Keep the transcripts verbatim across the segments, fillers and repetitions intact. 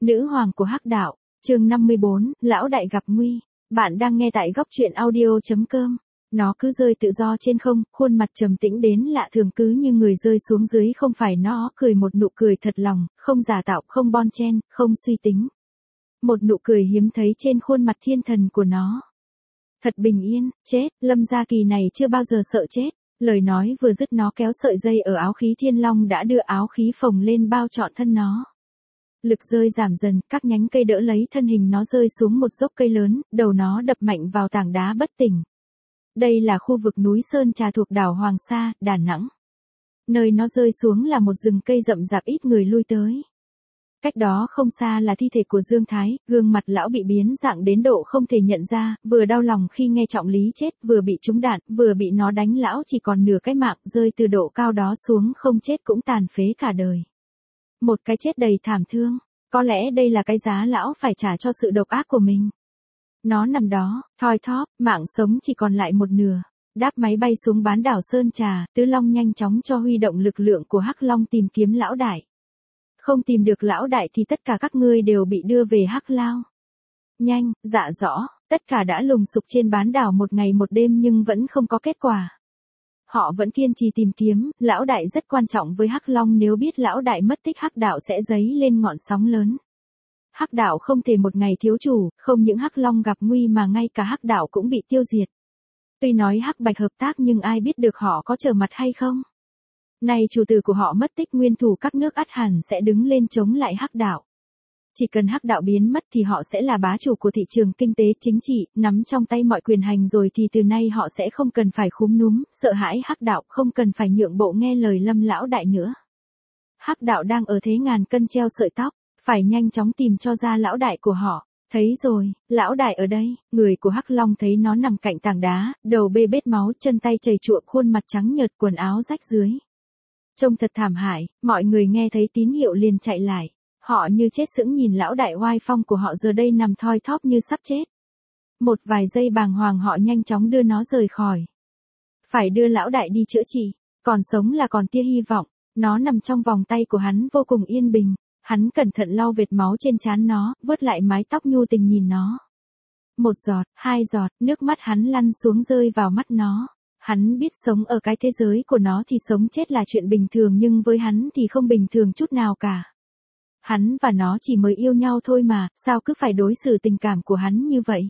Nữ hoàng của Hắc đạo, chương năm mươi bốn, lão đại gặp nguy. Bạn đang nghe tại góc truyện audio chấm com. Nó cứ rơi tự do trên không, khuôn mặt trầm tĩnh đến lạ thường, cứ như người rơi xuống dưới không phải nó, cười một nụ cười thật lòng, không giả tạo, không bon chen, không suy tính. Một nụ cười hiếm thấy trên khuôn mặt thiên thần của nó. Thật bình yên, chết, Lâm Gia Kỳ này chưa bao giờ sợ chết. Lời nói vừa dứt nó kéo sợi dây ở áo khí thiên long đã đưa áo khí phồng lên bao trọn thân nó. Lực rơi giảm dần, các nhánh cây đỡ lấy thân hình nó rơi xuống một dốc cây lớn, đầu nó đập mạnh vào tảng đá bất tỉnh. Đây là khu vực núi Sơn Trà thuộc đảo Hoàng Sa, Đà Nẵng. Nơi nó rơi xuống là một rừng cây rậm rạp ít người lui tới. Cách đó không xa là thi thể của Dương Thái, gương mặt lão bị biến dạng đến độ không thể nhận ra, vừa đau lòng khi nghe Trọng Lý chết, vừa bị trúng đạn, vừa bị nó đánh lão chỉ còn nửa cái mạng, rơi từ độ cao đó xuống không chết cũng tàn phế cả đời. Một cái chết đầy thảm thương, có lẽ đây là cái giá lão phải trả cho sự độc ác của mình. Nó nằm đó, thoi thóp, mạng sống chỉ còn lại một nửa. Đáp máy bay xuống bán đảo Sơn Trà, Tứ Long nhanh chóng cho huy động lực lượng của Hắc Long tìm kiếm lão đại. Không tìm được lão đại thì tất cả các ngươi đều bị đưa về Hắc Lao. Nhanh, dạ rõ, tất cả đã lùng sục trên bán đảo một ngày một đêm nhưng vẫn không có kết quả. Họ vẫn kiên trì tìm kiếm, lão đại rất quan trọng với Hắc Long, nếu biết lão đại mất tích Hắc đạo sẽ dấy lên ngọn sóng lớn. Hắc đạo không thể một ngày thiếu chủ, không những Hắc Long gặp nguy mà ngay cả Hắc đạo cũng bị tiêu diệt. Tuy nói Hắc Bạch hợp tác nhưng ai biết được họ có trở mặt hay không. Nay chủ tử của họ mất tích, nguyên thủ các nước ắt hẳn sẽ đứng lên chống lại Hắc đạo. Chỉ cần Hắc đạo biến mất thì họ sẽ là bá chủ của thị trường kinh tế chính trị, nắm trong tay mọi quyền hành rồi thì từ nay họ sẽ không cần phải khúm núm, sợ hãi Hắc đạo, không cần phải nhượng bộ nghe lời Lâm lão đại nữa. Hắc đạo đang ở thế ngàn cân treo sợi tóc, phải nhanh chóng tìm cho ra lão đại của họ. Thấy rồi, lão đại ở đây, người của Hắc Long thấy nó nằm cạnh tảng đá, đầu bê bết máu, chân tay chảy chụa, khuôn mặt trắng nhợt, quần áo rách dưới. Trông thật thảm hại, mọi người nghe thấy tín hiệu liền chạy lại. Họ như chết sững nhìn lão đại oai phong của họ giờ đây nằm thoi thóp như sắp chết. Một vài giây bàng hoàng họ nhanh chóng đưa nó rời khỏi. Phải đưa lão đại đi chữa trị, còn sống là còn tia hy vọng. Nó nằm trong vòng tay của hắn vô cùng yên bình. Hắn cẩn thận lau vệt máu trên trán nó, vớt lại mái tóc nhu tình nhìn nó. Một giọt, hai giọt, nước mắt hắn lăn xuống rơi vào mắt nó. Hắn biết sống ở cái thế giới của nó thì sống chết là chuyện bình thường, nhưng với hắn thì không bình thường chút nào cả. Hắn và nó chỉ mới yêu nhau thôi mà, sao cứ phải đối xử tình cảm của hắn như vậy?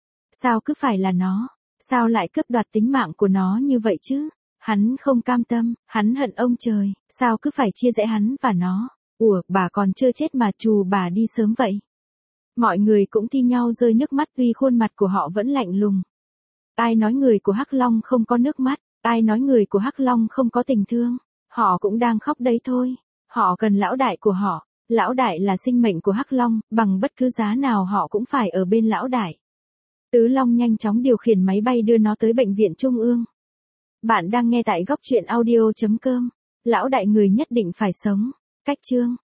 Sao cứ phải là nó? Sao lại cướp đoạt tính mạng của nó như vậy chứ? Hắn không cam tâm, hắn hận ông trời, sao cứ phải chia rẽ hắn và nó? Ủa, bà còn chưa chết mà chù bà đi sớm vậy? Mọi người cũng thi nhau rơi nước mắt vì khuôn mặt của họ vẫn lạnh lùng. Ai nói người của Hắc Long không có nước mắt, ai nói người của Hắc Long không có tình thương, họ cũng đang khóc đấy thôi. Họ cần lão đại của họ, lão đại là sinh mệnh của Hắc Long, bằng bất cứ giá nào họ cũng phải ở bên lão đại. Tứ Long nhanh chóng điều khiển máy bay đưa nó tới bệnh viện Trung ương. Bạn đang nghe tại góc truyện audio chấm com. Lão đại người nhất định phải sống. Cách chương